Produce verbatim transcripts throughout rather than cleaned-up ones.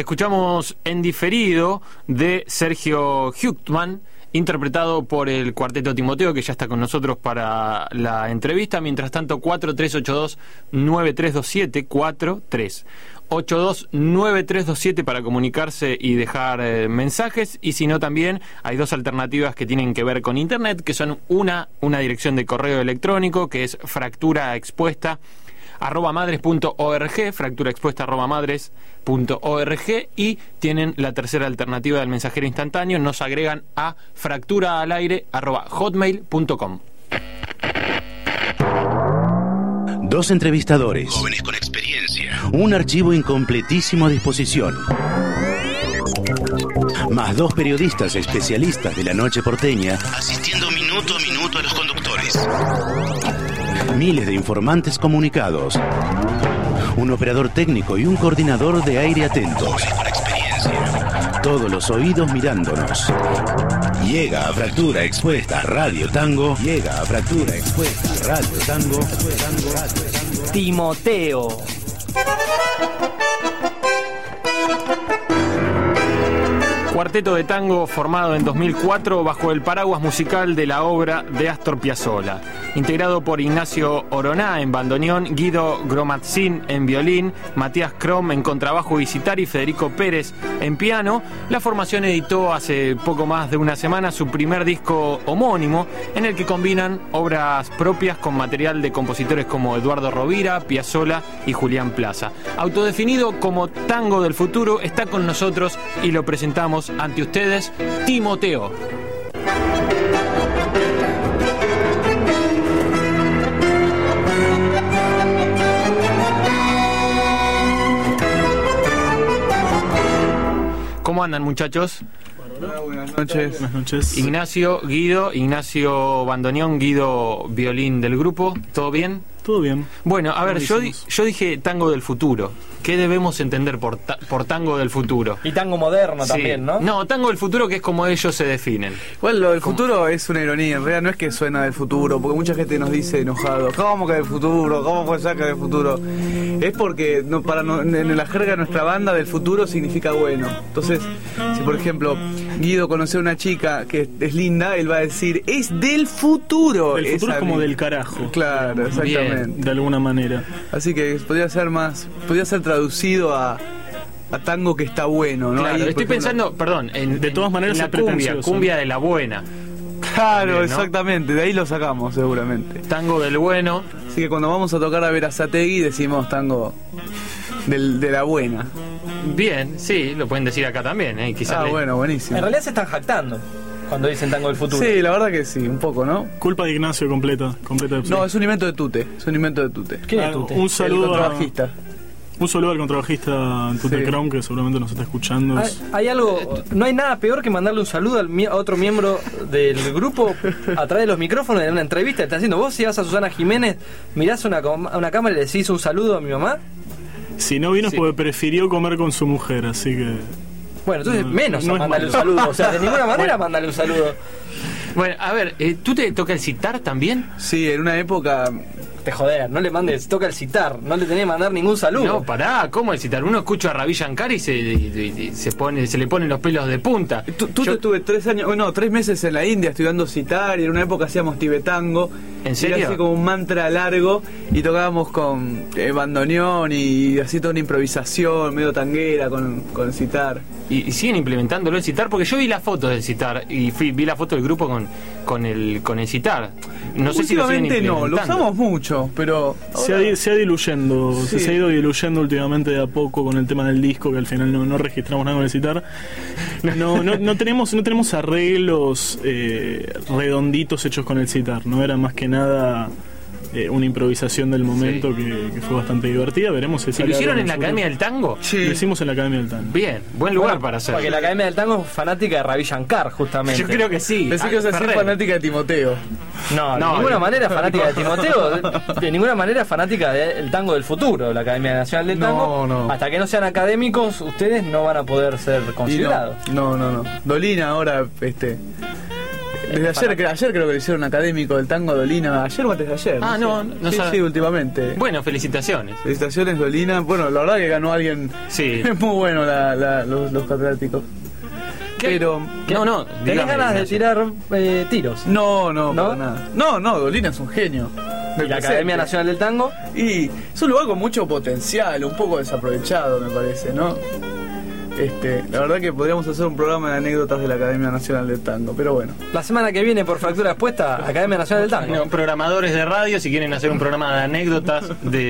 escuchamos En Diferido de Sergio Huchtman, interpretado por el Cuarteto Timoteo, que ya está con nosotros para la entrevista. Mientras tanto, cuatro tres ocho dos nueve tres dos siete, cuatro tres ocho dos nueve tres dos siete para comunicarse y dejar eh, mensajes. Y si no, también hay dos alternativas que tienen que ver con internet, que son una, una dirección de correo electrónico, que es fractura expuesta arroba madres punto org, fractura expuesta arroba madres punto org, y tienen la tercera alternativa del mensajero instantáneo, nos agregan a fractura al aire arroba hotmail punto com. Dos entrevistadores, jóvenes con experiencia, un archivo en completísima disposición, más dos periodistas especialistas de la noche porteña, asistiendo minuto a minuto a los conductores, miles de informantes comunicados, un operador técnico y un coordinador de aire atentos, jóvenes con experiencia, todos los oídos mirándonos. Llega a Fractura Expuesta Radio Tango, llega a Fractura Expuesta Radio Tango, Tango, Tango. Timoteo. Cuarteto de tango formado en dos mil cuatro bajo el paraguas musical de la obra de Astor Piazzolla. Integrado por Ignacio Oroná en bandoneón, Guido Gromatzin en violín, Matías Krom en contrabajo y sitar y Federico Pérez en piano, la formación editó hace poco más de una semana su primer disco homónimo, en el que combinan obras propias con material de compositores como Eduardo Rovira, Piazzolla y Julián Plaza. Autodefinido como tango del futuro, está con nosotros y lo presentamos ante ustedes, Timoteo. ¿Cómo andan, muchachos? Hola, buenas noches. Buenas noches. Ignacio, Guido, Ignacio bandoneón, Guido violín del grupo, ¿todo bien? Todo bien. Bueno, a ver, yo, di- yo dije tango del futuro. ¿Qué debemos entender por, ta- por tango del futuro? Y tango moderno Sí. también, ¿no? No, tango del futuro, que es como ellos se definen. Igual lo del ¿Cómo? futuro es una ironía, en realidad no es que suena del futuro, porque mucha gente nos dice enojado, ¿cómo que del futuro? ¿Cómo puede ser que del futuro? Es porque no, para no- en la jerga de nuestra banda del futuro significa bueno. Entonces, si por ejemplo Guido conoce a una chica que es linda, él va a decir, es del futuro. El futuro esa es como mi- del carajo. Claro, exactamente. De alguna manera. Así que podría ser más, podría ser traducido a, a tango que está bueno, ¿no? Claro, Ahí, por estoy ejemplo- pensando, perdón, en, De en- todas maneras en la es cumbia, pretencioso. cumbia de la buena. Claro, También, ¿no? exactamente, de ahí lo sacamos seguramente. Tango del bueno. Así que cuando vamos a tocar a Verazategui decimos tango del, de la buena. Bien, sí, lo pueden decir acá también, ¿eh? Quizás Ah, le- bueno, buenísimo. En realidad se están jactando cuando dicen tango del futuro. Sí, la verdad que sí, un poco, ¿no? Culpa de Ignacio completa. completa No, es un invento de Tute, es un invento de Tute. ¿Quién Ah, es Tute? un El saludo a, contrabajista. un saludo al contrabajista Tute Sí. Krom, que seguramente nos está escuchando. Hay, hay algo, no hay nada peor que mandarle un saludo al, mi- a otro miembro del grupo a través de los micrófonos en una entrevista que está haciendo. Vos si vas a Susana Jiménez, mirás una, com- a una cámara y le decís un saludo a mi mamá. Si no vino Sí. es porque prefirió comer con su mujer, así que... Bueno, entonces No, menos no a es mandarle un malo. saludo. O sea, de ninguna manera mandarle un saludo. Bueno, a ver, eh, ¿tú te toca el citar también? Sí, en una época. Te joder, no le mandes, toca el citar, no le tenés que mandar ningún saludo. No, pará, ¿cómo el citar? Uno escucha a Ravi Shankar y se, y- y- y se, pone, se le ponen los pelos de punta. Tú, tú Yo- estuve tres años, bueno, tres meses en la India estudiando citar y en una época hacíamos tibetango. ¿En serio? Era así como un mantra largo y tocábamos con eh, bandoneón y así toda una improvisación medio tanguera con, con citar. Y, y siguen implementándolo el citar, porque yo vi las fotos del citar y fui, vi la foto del grupo con, con el con el citar. No sé si lo siguen Últimamente no, lo implementando. usamos mucho, pero Se ha, di- se ha diluyendo, Sí. se ha ido diluyendo últimamente de a poco con el tema del disco, que al final no, no registramos nada con el citar. No, no, no tenemos, no tenemos arreglos eh, redonditos hechos con el citar, no era más que nada eh, una improvisación del momento Sí. que, que fue bastante divertida. Veremos si ¿Y sale lo hicieron algo en la el Academia futuro. del Tango? sí. Lo hicimos en la Academia del Tango. Bien, buen lugar Bueno, para hacerlo. Porque la Academia del Tango es fanática de Ravi Shankar, justamente. Yo creo que sí. Pensé Ah, que ibas a ser Ferrer. fanática de Timoteo. No, de No, ninguna de- manera fanática de Timoteo, de, de ninguna manera fanática del tango del futuro, la Academia Nacional del No, Tango. no. Hasta que no sean académicos, ustedes no van a poder ser Y considerados. No, no, no, no. Dolina ahora, este. Desde ayer, que, ayer creo que le hicieron un académico del tango a Dolina. Ayer o antes de ayer. Ah, sé. no, no Sí, sabe. sí, últimamente. Bueno, felicitaciones. Felicitaciones, Dolina. Bueno, la verdad que ganó alguien. Sí. Es muy bueno la, la, los, los catedráticos. ¿Qué? Pero. No, no, ¿Tenés dígame, ganas de Ignacio. tirar eh, tiros? No, no, ¿No? para nada. No, no, Dolina es un genio. ¿Y la Academia Nacional del Tango? Y es un lugar con mucho potencial, un poco desaprovechado, me parece, ¿no? Este, la verdad que podríamos hacer un programa de anécdotas de la Academia Nacional del Tango, pero bueno. La semana que viene, por Fractura Expuesta, Academia Nacional del Tango. No, programadores de radio, si quieren hacer un programa de anécdotas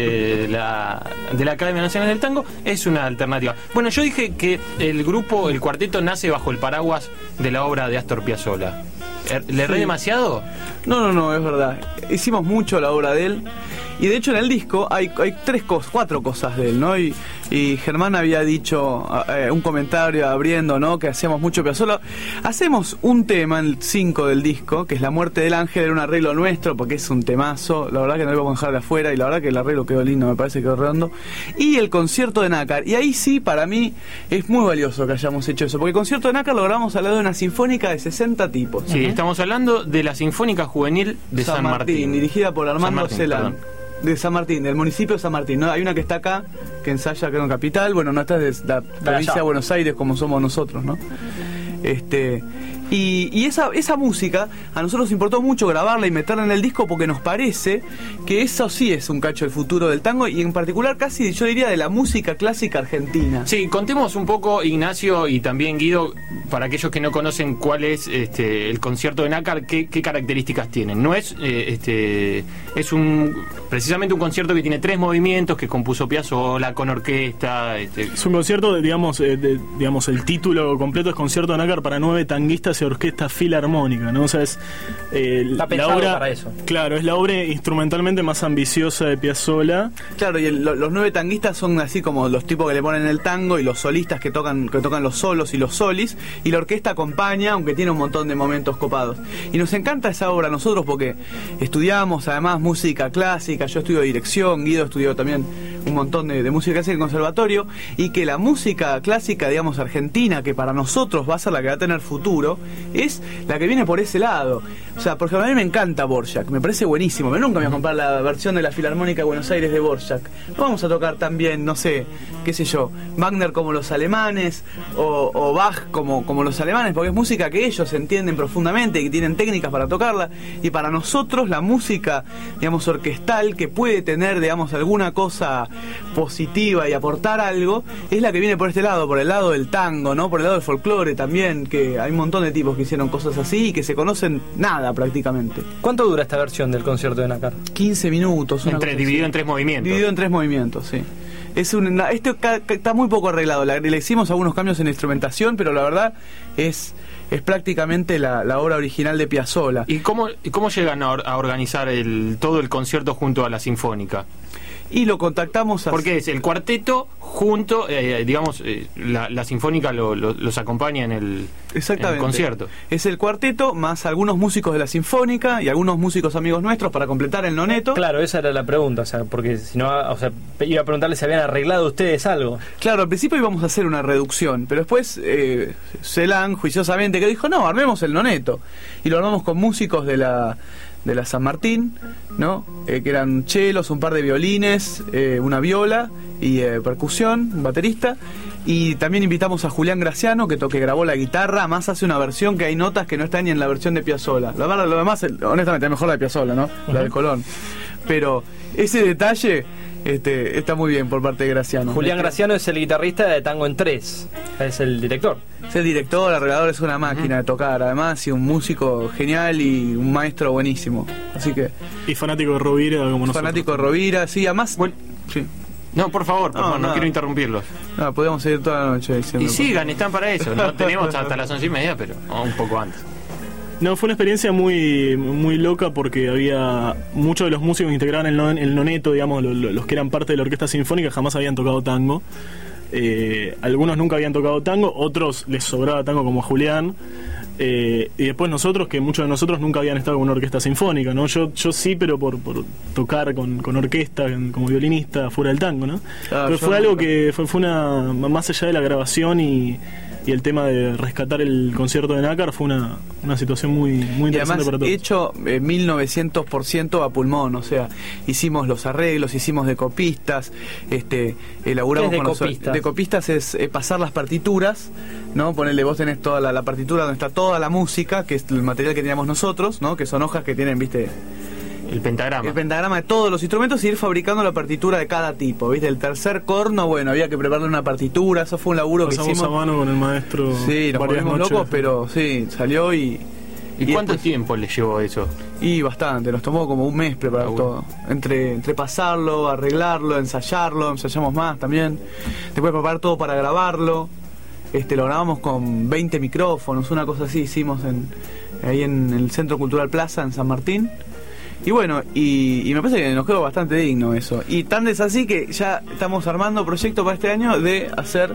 de la, de la Academia Nacional del Tango, es una alternativa. Bueno, yo dije que el grupo, el cuarteto, nace bajo el paraguas de la obra de Astor Piazzolla. ¿Le erré Sí. demasiado? No, no, no, es verdad. Hicimos mucho la obra de él. Y de hecho en el disco hay, hay tres cosas, cuatro cosas de él, ¿no? Y, y Germán había dicho eh, un comentario abriendo, ¿no? Que hacíamos mucho Piazzolla. Hacemos un tema, el cinco del disco, que es La Muerte del Ángel, era un arreglo nuestro, porque es un temazo. La verdad que no lo íbamos a dejar de afuera, y la verdad que el arreglo quedó lindo, me parece que quedó redondo. Y el concierto de Nácar. Y ahí sí, para mí, es muy valioso que hayamos hecho eso, porque el concierto de Nácar lo grabamos al lado de una sinfónica de sesenta tipos. Sí, estamos hablando de la Sinfónica Juvenil de San, San Martín, dirigida por Armando San Martín, Celán. perdón. De San Martín, del municipio de San Martín, ¿no? Hay una que está acá, que ensaya creo en Capital, bueno, no, esta es de la provincia de Buenos Aires, como somos nosotros, ¿no? Este, y, y esa, esa música a nosotros nos importó mucho grabarla y meterla en el disco, porque nos parece que eso sí es un cacho del futuro del tango, y en particular casi yo diría de la música clásica argentina. Sí, contemos un poco, Ignacio y también Guido, para aquellos que no conocen cuál es este, el concierto de Nácar, qué, qué características tienen. No es eh, este es un precisamente un concierto que tiene tres movimientos, que compuso Piazzolla con orquesta. Este. Es un concierto, de, digamos, eh, de, digamos, el título completo es Concierto de Nácar para nueve tanguistas y orquesta filarmónica, ¿no? O sea, es eh, Está la pensado obra, para eso. Claro, es la obra instrumentalmente más ambiciosa de Piazzolla. Claro, y el- lo- los nueve tanguistas son así como los tipos que le ponen el tango, y los solistas que tocan que tocan los solos y los solis, y la orquesta acompaña, aunque tiene un montón de momentos copados. Y nos encanta esa obra a nosotros porque estudiamos además música clásica, yo estudio dirección, Guido estudió también un montón de, de música clásica en conservatorio, y que la música clásica, digamos, argentina, que para nosotros va a ser la que va a tener futuro, es la que viene por ese lado. O sea, por ejemplo, a mí me encanta Dvorak, me parece buenísimo, pero nunca me voy a comprar la versión de la Filarmónica de Buenos Aires de Dvorak. No vamos a tocar también, no sé, qué sé yo, Wagner como los alemanes, o, o Bach como, como los alemanes, porque es música que ellos entienden profundamente y que tienen técnicas para tocarla. Y para nosotros la música, digamos, orquestal, que puede tener, digamos, alguna cosa positiva y aportar algo, es la que viene por este lado, por el lado del tango, ¿no? Por el lado del folclore también, que hay un montón de tipos que hicieron cosas así y que se conocen nada prácticamente. ¿Cuánto dura esta versión del concierto de Nácar? quince minutos. una Entre, cosa dividido así. en tres movimientos. Dividido en tres movimientos, sí. Es un, este ca- ca- está muy poco arreglado. La- le hicimos algunos cambios en la instrumentación, pero la verdad es, es prácticamente la, la obra original de Piazzolla. ¿Y cómo, y cómo llegan a, or- a organizar el, todo el concierto junto a la Sinfónica? Y lo contactamos a... Porque es el cuarteto junto, eh, digamos, eh, la, la Sinfónica lo- lo- los acompaña en el, en Exactamente. el concierto. Es el cuarteto más algunos músicos de la Sinfónica y algunos músicos amigos nuestros para completar el noneto. Claro, esa era la pregunta, o sea, porque si no, o sea, iba a preguntarle si habían arreglado ustedes algo. Claro, al principio íbamos a hacer una reducción, pero después eh, Celán, juiciosamente, que dijo, no, armemos el noneto. Y lo armamos con músicos de la de la San Martín, ¿no? Eh, que eran chelos, un par de violines, eh, una viola y eh, percusión, un baterista. Y también invitamos a Julián Graciano, que, to- que grabó la guitarra, más hace una versión que hay notas que no están ni en la versión de Piazzolla. La verdad, lo demás, el- honestamente, es mejor la de Piazzolla, ¿no? La del Colón. Pero ese detalle este, está muy bien por parte de Graciano. Julián Este, Graciano es el guitarrista de Tango en Tres, es el director. Es el director, arreglador, es una máquina de tocar, además, y un músico genial y un maestro buenísimo. Así que, Y fanático de Rovira, como nosotros. fanático de Rovira, sí, además. Bueno. Sí. No, por favor, por No, favor, no nada. quiero interrumpirlos. No, podemos seguir toda la noche diciendo. Y sigan, están para eso. No tenemos hasta las once y media, pero oh, un poco antes. No, fue una experiencia muy muy loca porque había muchos de los músicos que integraban el, non- el noneto, digamos, lo- lo- los que eran parte de la orquesta sinfónica, jamás habían tocado tango. Eh, algunos nunca habían tocado tango, otros les sobraba tango como a Julián. Eh, y después nosotros, que muchos de nosotros nunca habían estado con una orquesta sinfónica, ¿no? Yo, yo sí, pero por, por tocar con, con orquesta, como violinista, fuera del tango, ¿no? Ah, pero fue nunca. algo que fue, fue una, más allá de la grabación y, y el tema de rescatar el concierto de Nácar, fue una, una situación muy, muy Y interesante además para todos. hecho eh, mil novecientos por ciento a pulmón, o sea, hicimos los arreglos, hicimos decopistas, este, elaboramos ¿Qué es con los- decopistas? decopistas es eh, pasar las partituras, ¿no? Ponerle, vos tenés toda la, la partitura donde está toda la música, que es el material que teníamos nosotros, ¿no? Que son hojas que tienen, viste, El pentagrama. el pentagrama de todos los instrumentos y ir fabricando la partitura de cada tipo, ¿viste? El tercer corno, bueno, había que prepararle una partitura, eso fue un laburo Pasamos que hicimos. a mano con el maestro. Sí, nos varias volvimos noches. locos, pero sí, salió y... ¿Y cuánto después- tiempo le llevó eso? Y bastante, nos tomó como un mes preparar Ah, bueno. todo. Entre, entre pasarlo, arreglarlo, ensayarlo, ensayamos más también. Después preparar todo para grabarlo. Este, lo grabamos con veinte micrófonos, una cosa así hicimos en, ahí en el Centro Cultural Plaza, en San Martín. Y bueno, y, y me parece que nos quedó bastante digno eso. Y tan es así que ya estamos armando proyecto para este año de hacer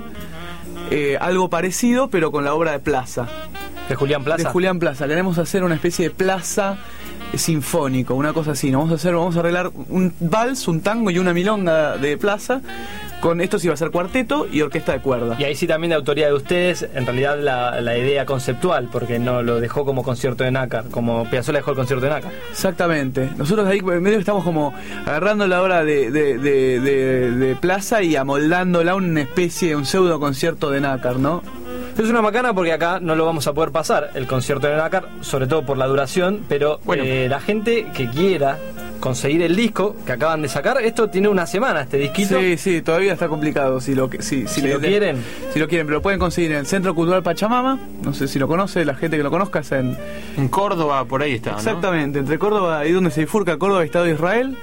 eh, algo parecido, pero con la obra de Plaza. De Julián Plaza. De Julián Plaza. Queremos hacer una especie de plaza sinfónico, una cosa así. Nos vamos a hacer, vamos a arreglar un vals, un tango y una milonga de plaza. Con esto sí va a ser cuarteto y orquesta de cuerda. Y ahí sí también de autoría de ustedes, en realidad la, la idea conceptual, porque no lo dejó como concierto de Nácar, como Piazzolla dejó el concierto de Nácar. Exactamente. Nosotros ahí en medio estamos como agarrando la obra de, de, de, de, de Plaza y amoldándola a una especie de un pseudo concierto de Nácar, ¿no? Es una macana porque acá no lo vamos a poder pasar, el concierto de Nácar, sobre todo por la duración, pero Bueno. eh, la gente que quiera conseguir el disco que acaban de sacar, esto tiene una semana, este disquito. Sí, sí, todavía está complicado. Si lo, que- si, Si le- lo quieren. Si lo quieren, pero lo pueden conseguir en el Centro Cultural Pachamama. No sé si lo conoce, la gente que lo conozca es en... En Córdoba, por ahí está, ¿no? Exactamente, entre Córdoba, ahí donde se bifurca Córdoba y Estado de Israel,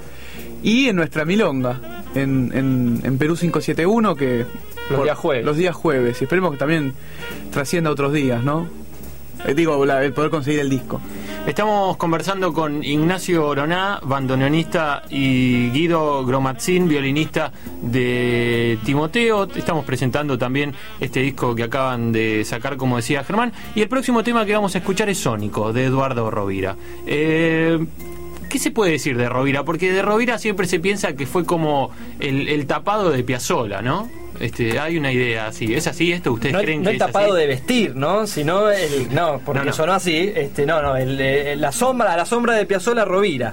y en nuestra milonga, en, en, en Perú quinientos setenta y uno, que... Los días jueves. Los días jueves, y esperemos que también trascienda a otros días, ¿no? Eh, digo, la- el poder conseguir el disco. Estamos conversando con Ignacio Oroná, bandoneonista, y Guido Gromatzin, violinista de Timoteo. Estamos presentando también este disco que acaban de sacar, como decía Germán. Y el próximo tema que vamos a escuchar es Sónico, de Eduardo Rovira. Eh, ¿Qué se puede decir de Rovira? Porque de Rovira siempre se piensa que fue como el, el tapado de Piazzolla, ¿no? Este, hay una idea así. ¿Es así esto? ¿Ustedes No, creen no que el es tapado así? de vestir, ¿no? Sino el. No, porque No, no. sonó así. Este, no, no, el, eh, la sombra, la sombra de Piazzolla Rovira.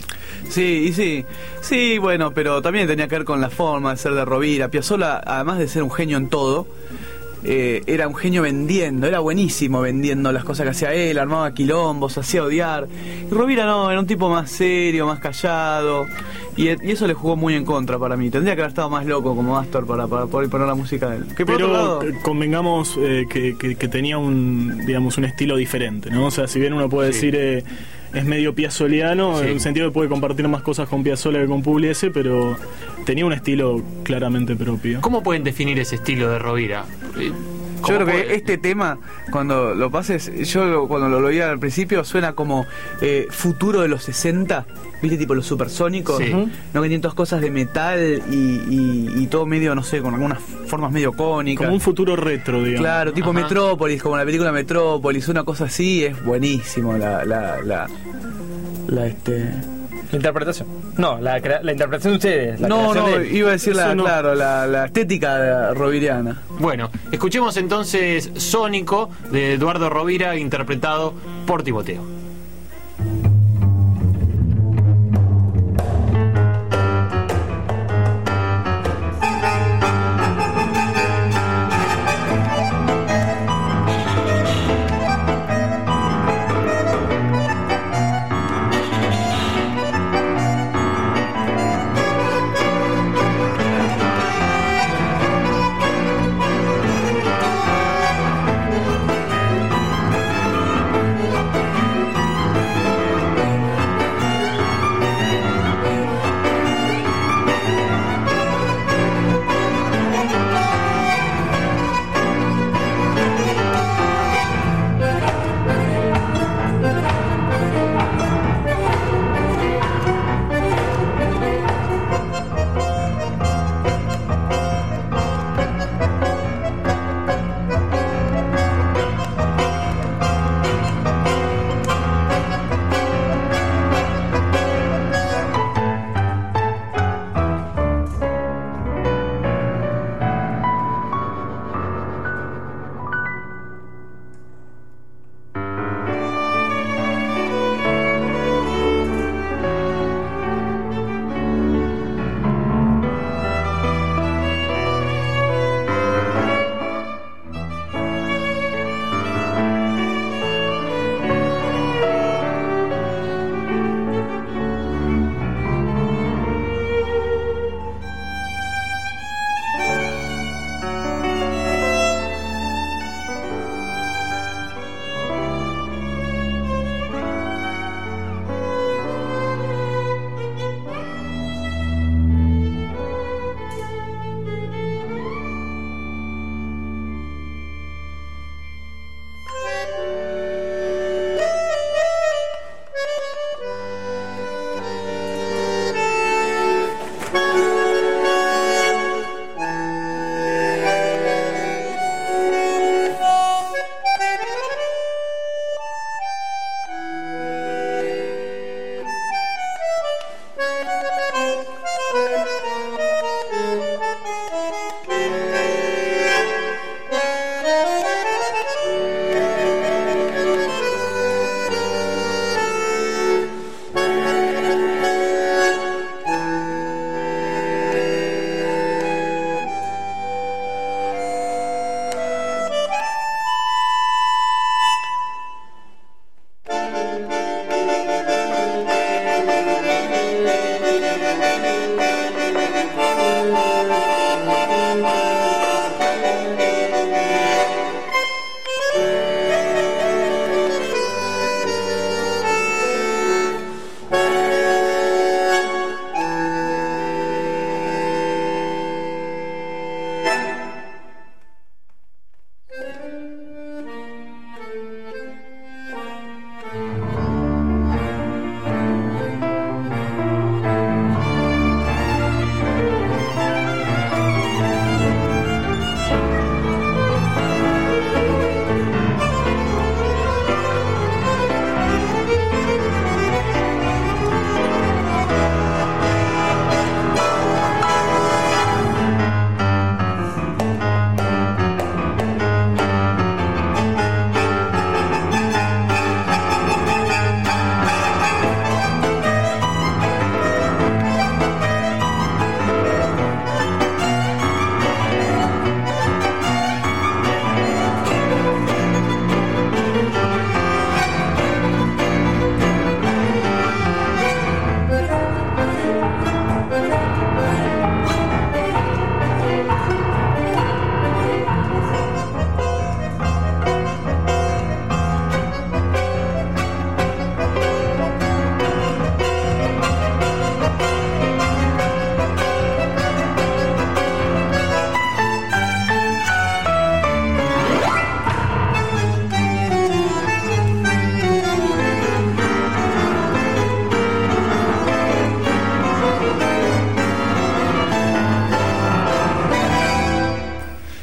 Sí, y sí, sí, bueno, pero también tenía que ver con la forma de ser de Rovira. Piazzolla, además de ser un genio en todo, eh, era un genio vendiendo, era buenísimo vendiendo las cosas que hacía él, armaba quilombos, hacía odiar. Y Rovira no, era un tipo más serio, más callado, y, y eso le jugó muy en contra para mí. Tendría que haber estado más loco como Astor para, para poder poner la música de él. Que por otro Pero lado, c- convengamos eh, que, que- que tenía un, digamos, un estilo diferente, ¿no? O sea, si bien uno puede Sí. decir eh, es medio piazzoliano, Sí. en el sentido que puede compartir más cosas con Piazzolla que con Pugliese, pero tenía un estilo claramente propio. ¿Cómo pueden definir ese estilo de Rovira? Eh, yo ¿cómo creo que puede- este tema, cuando lo pases, yo lo- cuando lo oía al principio, suena como eh, futuro de los sesenta, ¿viste? Tipo los supersónicos, Sí. ¿no? Que tienen todas cosas de metal y, y- y todo medio, no sé, con algunas formas medio cónicas. Como un futuro retro, digamos. Claro, tipo Ajá. Metrópolis, como la película Metrópolis, una cosa así, es buenísimo la, la, la, la, este... La interpretación. No, la, crea- la interpretación de ustedes. La No, creación no, de él. iba a decir la, Eso no. claro, la, la estética roviriana. Bueno, escuchemos entonces Sónico de Eduardo Rovira, interpretado por Timoteo. Thank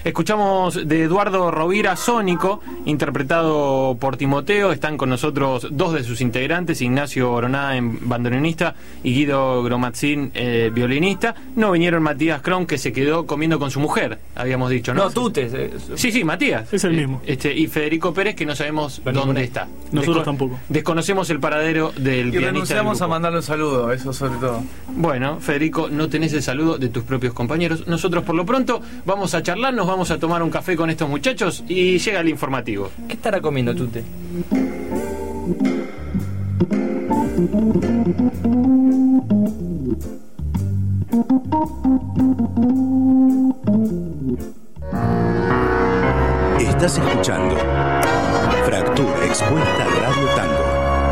Escuchamos de Eduardo Rovira, Sónico, interpretado por Timoteo. Están con nosotros dos de sus integrantes, Ignacio Oroná, bandoneonista, y Guido Gromatzin, eh, violinista. No vinieron Matías Kron, que se quedó comiendo con su mujer, habíamos dicho, ¿no? No, Tutes. Eh, sí, sí, Matías. Es el mismo. Este, y Federico Pérez, que no sabemos Pero dónde no, está. Nosotros Desco- tampoco. Desconocemos el paradero del Y pianista del renunciamos grupo. a mandarle un saludo, eso sobre todo. Bueno, Federico, no tenés el saludo de tus propios compañeros. Nosotros, por lo pronto, vamos a charlar, nos vamos a tomar un café con estos muchachos y llega el informativo. ¿Qué estará comiendo Tute? Estás escuchando Fractura Expuesta Radio Tango.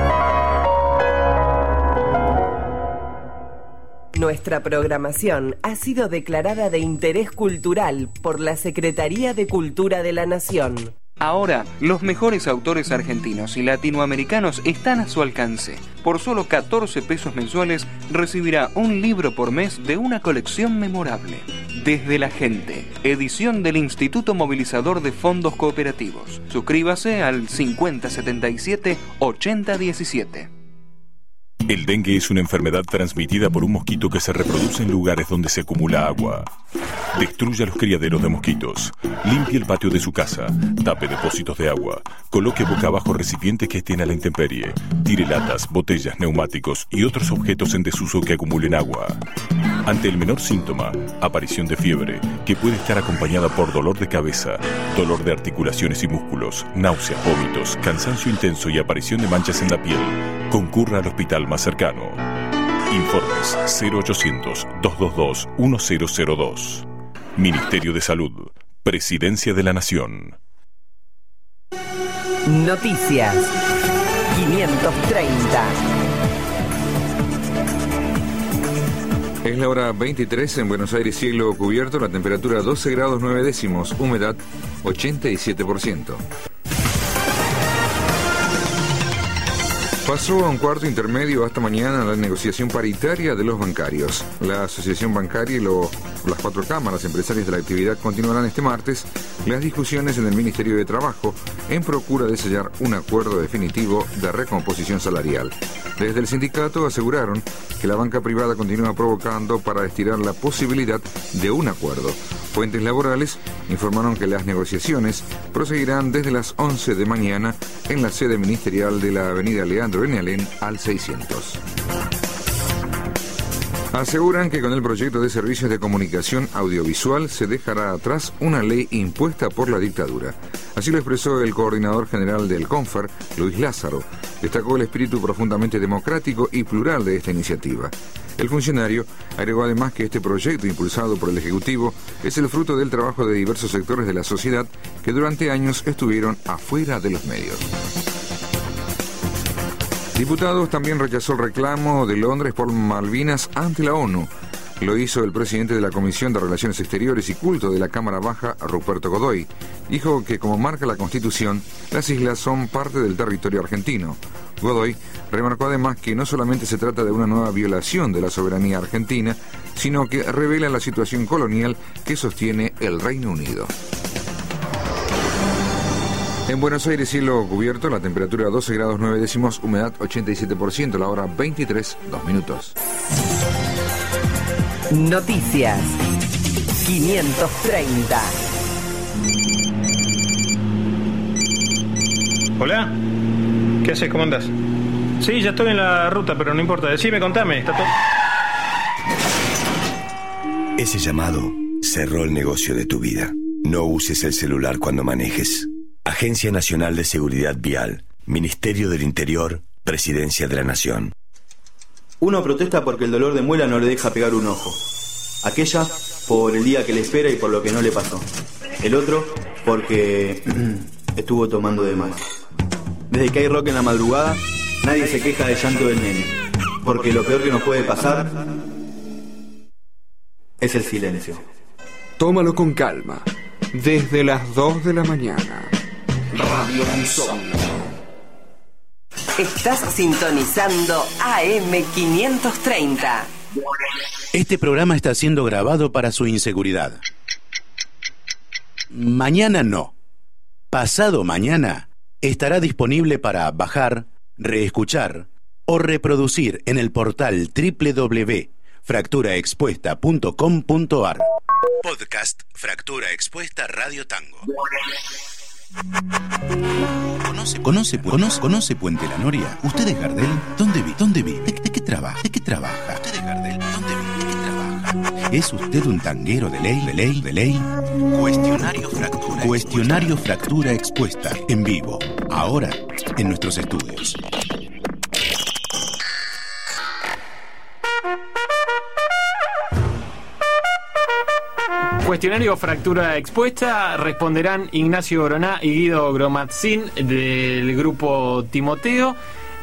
Nuestra programación ha sido declarada de interés cultural por la Secretaría de Cultura de la Nación. Ahora, los mejores autores argentinos y latinoamericanos están a su alcance. Por solo catorce pesos mensuales recibirá un libro por mes de una colección memorable. Desde la Gente, edición del Instituto Movilizador de Fondos Cooperativos. Suscríbase al cincuenta setenta y siete ochenta diecisiete. El dengue es una enfermedad transmitida por un mosquito que se reproduce en lugares donde se acumula agua. Destruya los criaderos de mosquitos. Limpie el patio de su casa. Tape depósitos de agua. Coloque boca abajo recipientes que estén a la intemperie. Tire latas, botellas, neumáticos y otros objetos en desuso que acumulen agua. Ante el menor síntoma, aparición de fiebre, que puede estar acompañada por dolor de cabeza, dolor de articulaciones y músculos, náuseas, vómitos, cansancio intenso y aparición de manchas en la piel, concurra al hospital más cercano. Informes cero ochocientos, doscientos veintidós, mil dos. Ministerio de Salud, Presidencia de la Nación. Noticias quinientos treinta. Es la hora veintitrés en Buenos Aires, cielo cubierto, la temperatura doce grados nueve décimos, humedad ochenta y siete por ciento. Pasó a un cuarto intermedio hasta mañana la negociación paritaria de los bancarios. La Asociación Bancaria y lo, las cuatro cámaras empresarias de la actividad continuarán este martes las discusiones en el Ministerio de Trabajo en procura de sellar un acuerdo definitivo de recomposición salarial. Desde el sindicato aseguraron que la banca privada continúa provocando para estirar la posibilidad de un acuerdo. Fuentes laborales informaron que las negociaciones proseguirán desde las once de mañana en la sede ministerial de la avenida Leandro N. Alem al seiscientos. Aseguran que con el proyecto de servicios de comunicación audiovisual se dejará atrás una ley impuesta por la dictadura. Así lo expresó el coordinador general del CONFER, Luis Lázaro. Destacó el espíritu profundamente democrático y plural de esta iniciativa. El funcionario agregó además que este proyecto, impulsado por el Ejecutivo, es el fruto del trabajo de diversos sectores de la sociedad que durante años estuvieron afuera de los medios. Diputados también rechazó el reclamo de Londres por Malvinas ante la ONU. Lo hizo el presidente de la Comisión de Relaciones Exteriores y Culto de la Cámara Baja, Ruperto Godoy. Dijo que, como marca la Constitución, las islas son parte del territorio argentino. Godoy remarcó además que no solamente se trata de una nueva violación de la soberanía argentina, sino que revela la situación colonial que sostiene el Reino Unido. En Buenos Aires, cielo cubierto, la temperatura doce grados nueve décimos, humedad ochenta y siete por ciento, la hora veintitrés, dos minutos. Noticias quinientos treinta. Hola, ¿qué haces? ¿Cómo andás? Sí, ya estoy en la ruta, pero no importa. Decime, contame, está todo... Ese llamado cerró el negocio de tu vida. No uses el celular cuando manejes. Agencia Nacional de Seguridad Vial, Ministerio del Interior, Presidencia de la Nación. Uno protesta porque el dolor de muela no le deja pegar un ojo. Aquella por el día que le espera y por lo que no le pasó. El otro porque estuvo tomando de más. Desde que hay rock en la madrugada, nadie se queja del llanto del nene. Porque lo peor que nos puede pasar es el silencio. Tómalo con calma. Desde las dos de la mañana. Radio Insomnio. Estás sintonizando A M quinientos treinta. Este programa está siendo grabado para su inseguridad. Mañana no. Pasado mañana estará disponible para bajar, reescuchar o reproducir en el portal doble u doble u doble u punto fractura expuesta punto com punto a r. Podcast Fractura Expuesta Radio Tango. ¿Conoce, conoce, conoce, conoce Puente La Noria? ¿Usted es Gardel? ¿Dónde vi? ¿Dónde vi? ¿De, de qué trabaja? ¿De qué trabaja? ¿Usted es Gardel? ¿Dónde vi? ¿De qué trabaja? ¿Es usted un tanguero de ley? ¿De ley? ¿De ley? Cuestionario Fractura. Cuestionario Fractura Expuesta. En vivo. Ahora, en nuestros estudios. Cuestionario Fractura Expuesta. Responderán Ignacio Oroná y Guido Gromatzin del grupo Timoteo.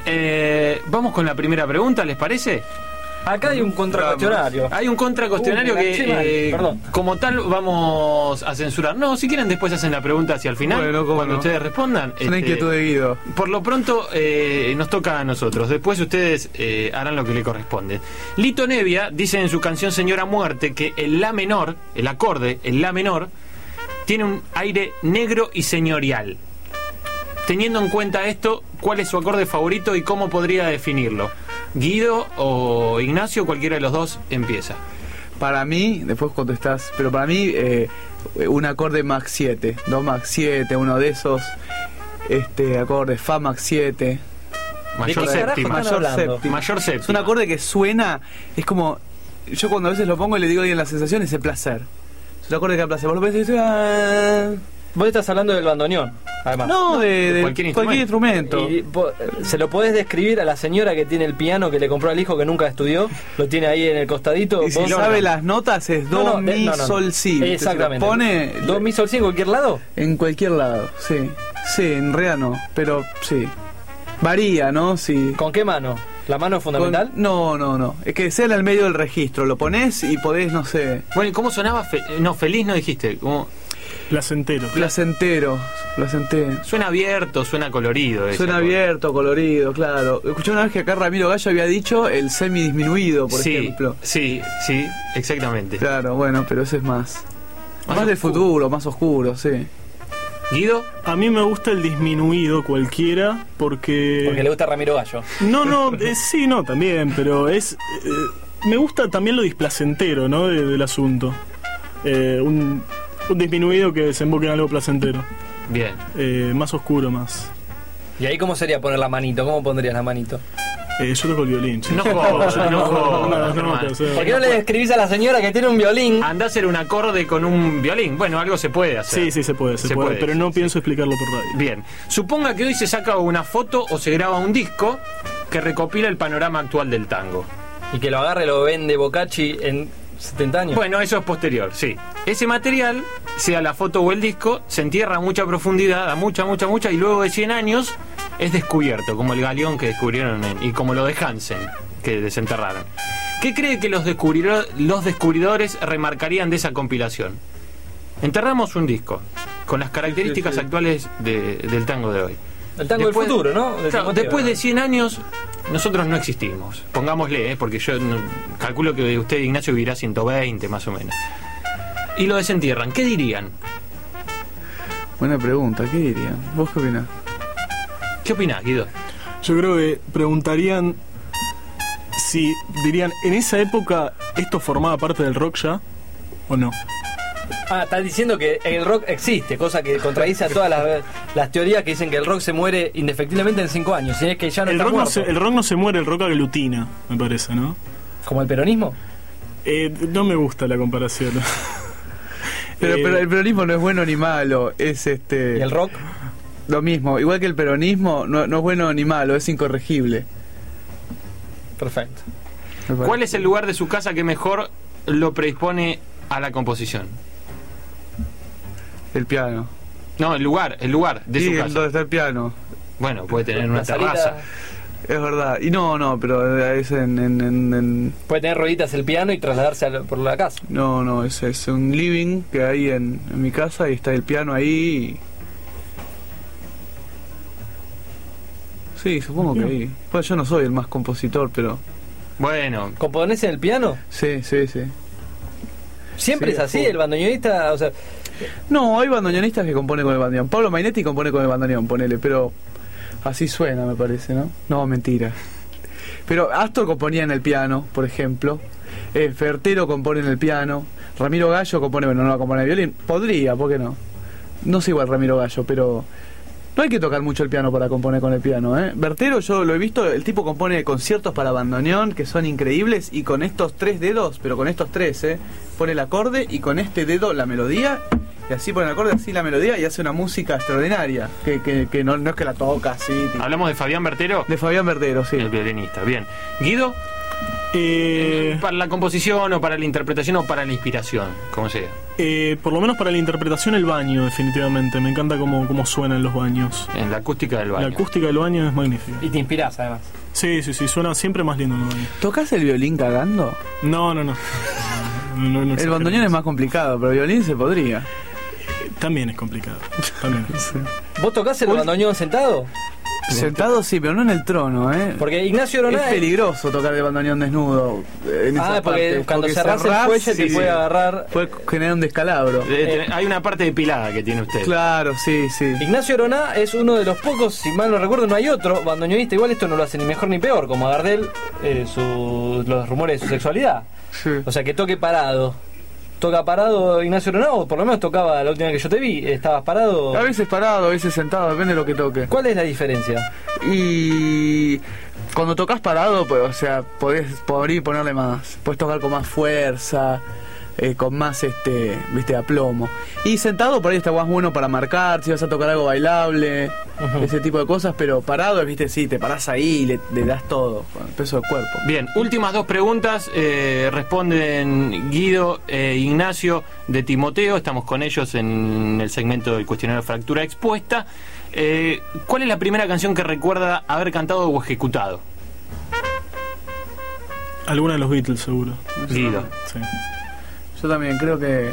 Eh, vamos con la primera pregunta, ¿les parece? Acá hay un contracuestionario. Hay un contracuestionario uh, que, eh, Perdón. como tal, vamos a censurar. No, si quieren, después hacen la pregunta hacia el final. Bueno, ¿cómo cuando no? ustedes respondan. Es una inquietud de Guido. Por lo pronto, eh, nos toca a nosotros. Después ustedes eh, harán lo que le corresponde. Lito Nevia dice en su canción Señora Muerte que el La menor, el acorde, el La menor, tiene un aire negro y señorial. Teniendo en cuenta esto, ¿cuál es su acorde favorito y cómo podría definirlo? Guido o Ignacio, cualquiera de los dos empieza. Para mí, después contestás, pero para mí eh, un acorde Max siete, Do Max siete, uno de esos este acordes, Fa Max siete. Mayor séptima. Mayor séptima. Mayor séptima. Es un acorde que suena, es como, yo cuando a veces lo pongo y le digo a alguien la sensación, es el placer. Es un acorde que da placer. Vos lo pensás y dices, ah... Vos estás hablando del bandoneón, además. No, de, de, de cualquier cualquier instrumento. instrumento. Y, se lo podés describir a la señora que tiene el piano que le compró al hijo que nunca estudió, lo tiene ahí en el costadito. Y si vos sabe las notas es Do, no, no, Mi, no, no, no. Sol, Si. Exactamente. Se lo pone Do, Mi, Sol, Si en cualquier lado. En cualquier lado, sí. Sí, en realidad no, pero sí. Varía, ¿no? Sí. ¿Con qué mano? ¿La mano es fundamental? Con, no, no, no. Es que sea en el medio del registro. Lo pones y podés, no sé. Bueno, ¿y cómo sonaba? Fe no, feliz no dijiste. ¿Cómo? Placentero. Placentero. Placentero. Suena abierto, suena colorido. Suena abierto, colorido, claro. Escuché una vez que acá Ramiro Gallo había dicho el semidisminuido, por sí, ejemplo. Sí, sí, exactamente. Claro, bueno, pero ese es más. Más, más del futuro, más oscuro, sí. ¿Guido? A mí me gusta el disminuido cualquiera porque... Porque le gusta Ramiro Gallo. No, no, eh, sí, no, también, pero es... Eh, me gusta también lo displacentero, ¿no? De, del asunto. Eh, un, un disminuido que desemboque en algo placentero. Bien. Eh, más oscuro, más... ¿Y ahí cómo sería poner la manito? ¿Cómo pondrías la manito? Eh, yo toco el violín. No jodas, no jodas. ¿Por qué no le describís a la señora que tiene un violín? Andá a hacer un acorde con un violín. Bueno, algo se puede hacer. Sí, sí, se puede, se, se puede, puede, pero no sí, pienso sí. explicarlo por radio. Bien. Suponga que hoy se saca una foto o se graba un disco que recopila el panorama actual del tango. Y que lo agarre y lo vende Bocacci en setenta años. Bueno, eso es posterior, sí. Ese material, sea la foto o el disco, se entierra a mucha profundidad, a mucha, mucha, mucha, y luego de cien años es descubierto, como el galeón que descubrieron en, y como lo de Hansen, que desenterraron. ¿Qué cree que los, descubridor, los descubridores remarcarían de esa compilación? Enterramos un disco con las características sí, sí, sí. actuales de, del tango de hoy. El tango después, del futuro, ¿no? Del claro, después de cien años, nosotros no existimos. Pongámosle, ¿eh? Porque yo no, calculo que usted, Ignacio, vivirá ciento veinte más o menos. Y lo desentierran. ¿Qué dirían? Buena pregunta, ¿qué dirían? ¿Vos qué opinás? ¿Qué opinás, Guido? Yo creo que preguntarían si dirían, en esa época esto formaba parte del rock ya o no. Ah, estás diciendo que el rock existe, cosa que contradice a todas las, las teorías que dicen que el rock se muere indefectiblemente en cinco años. Si es que ya no el, está rock no muerto. se, el rock no se muere, el rock aglutina, me parece, ¿no? ¿Como el peronismo? Eh, no me gusta la comparación. pero, eh, pero el peronismo no es bueno ni malo, es este... ¿Y el rock? Lo mismo, igual que el peronismo, no, no es bueno ni malo, es incorregible. Perfecto. ¿Cuál es el lugar de su casa que mejor lo predispone a la composición? El piano. No, el lugar, el lugar de sí, su casa. Donde está el piano. Bueno, puede tener una terraza. Es verdad. Y no, no, pero es en... en, en, en... Puede tener rueditas el piano y trasladarse a lo, por la casa. No, no, es, es un living que hay en, en mi casa y está el piano ahí y... Sí, supongo que ahí. Pues yo no soy el más compositor, pero... Bueno. ¿Componés en el piano? Sí, sí, sí. ¿Siempre Sí, es así? full. El bandoneonista, o sea... No, hay bandoneonistas que componen con el bandoneón. Pablo Mainetti compone con el bandoneón, ponele, pero así suena, me parece, ¿no? No, mentira. Pero Astor componía en el piano, por ejemplo. Eh, Fertero compone en el piano. Ramiro Gallo compone, bueno, no va a componer el violín. Podría, ¿por qué no? No sé igual Ramiro Gallo, pero no hay que tocar mucho el piano para componer con el piano, ¿eh? Bertero, yo lo he visto, el tipo compone conciertos para bandoneón que son increíbles y con estos tres dedos, pero con estos tres, ¿eh? Pone el acorde y con este dedo la melodía y así pone el acorde, así la melodía y hace una música extraordinaria, que, que, que no, no es que la toca así. Tipo. ¿Hablamos de Fabián Bertero? De Fabián Bertero, sí. El violinista, bien. ¿Guido? Eh, para la composición o para la interpretación o para la inspiración, como sea. Eh, por lo menos para la interpretación el baño, definitivamente. Me encanta cómo, cómo suenan los baños. En la acústica del baño. La acústica del baño es magnífica. Y te inspirás, además. Sí, sí, sí, suena siempre más lindo en el baño. ¿Tocás el violín cagando? No, no, no. no, no el bandoneón es más complicado, pero el violín se podría. También es complicado. También. Sí. ¿Vos tocás el bandoneón sentado? Sentado sí, pero no en el trono, ¿eh? Porque Ignacio Oroná es peligroso tocar el bandoneón desnudo. En ah, esa porque parte. cuando porque cerrás cerrás, el cuello sí, te puede sí. agarrar. Puede generar un descalabro. Eh, hay una parte depilada que tiene usted. Claro, sí, sí. Ignacio Oroná es uno de los pocos, si mal no recuerdo, no hay otro bandoneonista. Igual esto no lo hace ni mejor ni peor, como Gardel, eh, su, los rumores de su sexualidad. Sí. O sea, que toque parado. ¿Toca parado Ignacio Oroná? O por lo menos tocaba la última vez que yo te vi. ¿Estabas parado? A veces parado, a veces sentado, depende de lo que toque. ¿Cuál es la diferencia? Y cuando tocas parado, pues, o sea, podés poder ponerle más. Podés tocar con más fuerza, eh, con más, este, viste, aplomo. Y sentado por ahí está más bueno para marcar, si vas a tocar algo bailable, uh-huh. ese tipo de cosas. Pero parado, viste, sí, te parás ahí y le, le das todo, con el peso del cuerpo. Bien, últimas dos preguntas. Eh, responden Guido e Ignacio de Timoteo. Estamos con ellos en el segmento del cuestionario Fractura Expuesta. Eh, ¿Cuál es la primera canción que recuerda haber cantado o ejecutado? Alguna de los Beatles, seguro. Guido. Sí. Yo también creo que...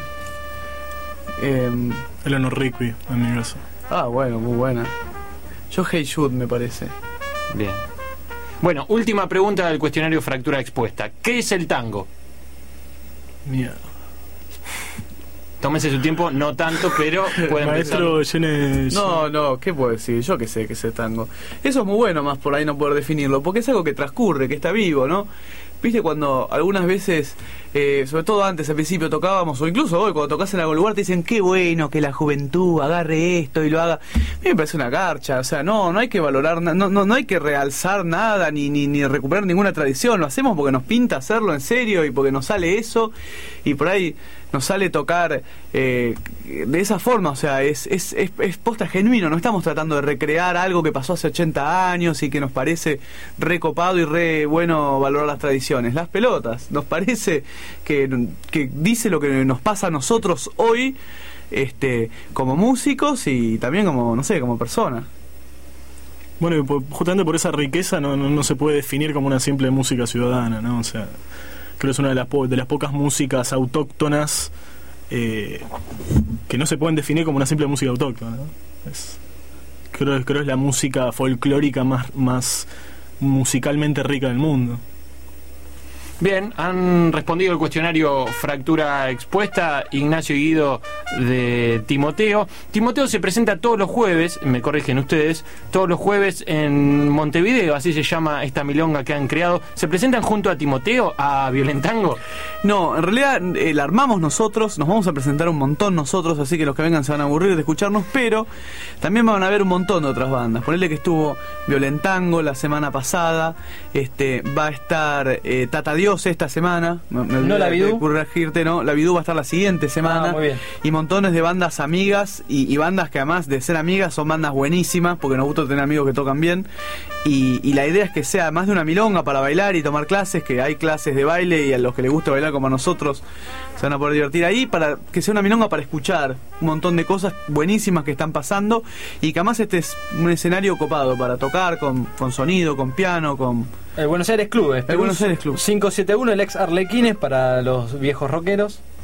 Eh, Eleanor Rigby, en mi caso. Ah, bueno, muy buena. Yo Hey Jude, me parece. Bien. Bueno, última pregunta del cuestionario Fractura Expuesta. ¿Qué es el tango? Mierda. Tómese su tiempo, no tanto, pero pueden Maestro Gene... No, no, ¿qué puedo decir? Yo qué sé que es el tango. Eso es muy bueno, más por ahí no poder definirlo, porque es algo que transcurre, que está vivo, ¿no? Viste cuando algunas veces, eh, sobre todo antes, al principio tocábamos, o incluso hoy cuando tocas en algún lugar te dicen qué bueno que la juventud agarre esto y lo haga. A mí me parece una garcha, o sea, no, no hay que valorar, no, no, no hay que realzar nada, ni, ni, ni recuperar ninguna tradición, lo hacemos porque nos pinta hacerlo en serio y porque nos sale eso, y por ahí nos sale tocar eh, de esa forma, o sea, es, es, es, es posta genuino, no estamos tratando de recrear algo que pasó hace ochenta años y que nos parece recopado y re bueno valorar las tradiciones. Las pelotas, nos parece que, que dice lo que nos pasa a nosotros hoy, este, como músicos y también como, no sé, como personas. Bueno, y por, justamente por esa riqueza no, no, no se puede definir como una simple música ciudadana, ¿no? O sea, creo que es una de las, po de las pocas músicas autóctonas eh, que no se pueden definir como una simple música autóctona, ¿no? Es, creo, creo es la música folclórica más, más musicalmente rica del mundo. Bien, han respondido el cuestionario Fractura Expuesta, Ignacio y Guido de Timoteo. Timoteo se presenta todos los jueves, me corrigen ustedes, todos los jueves en Montevideo, así se llama esta milonga que han creado. ¿Se presentan junto a Timoteo, a Violentango? No, en realidad eh, la armamos nosotros, nos vamos a presentar un montón nosotros, así que los que vengan se van a aburrir de escucharnos, pero también van a ver un montón de otras bandas. Ponele que estuvo Violentango la semana pasada, este va a estar eh, Tata Dios esta semana, me, me no la Bidú, corregirte, no, la Bidú va a estar la siguiente semana, ah, muy bien. Y montones de bandas amigas y, y bandas que además de ser amigas son bandas buenísimas, porque nos gusta tener amigos que tocan bien, y, y la idea es que sea más de una milonga para bailar y tomar clases, que hay clases de baile y a los que les gusta bailar como a nosotros se van a poder divertir ahí, para que sea una milonga para escuchar un montón de cosas buenísimas que están pasando y que además este es un escenario copado para tocar con, con sonido, con piano, con... El Buenos Aires Club, el Buenos Aires Club. cinco siete uno, el ex Arlequines para los viejos rockeros.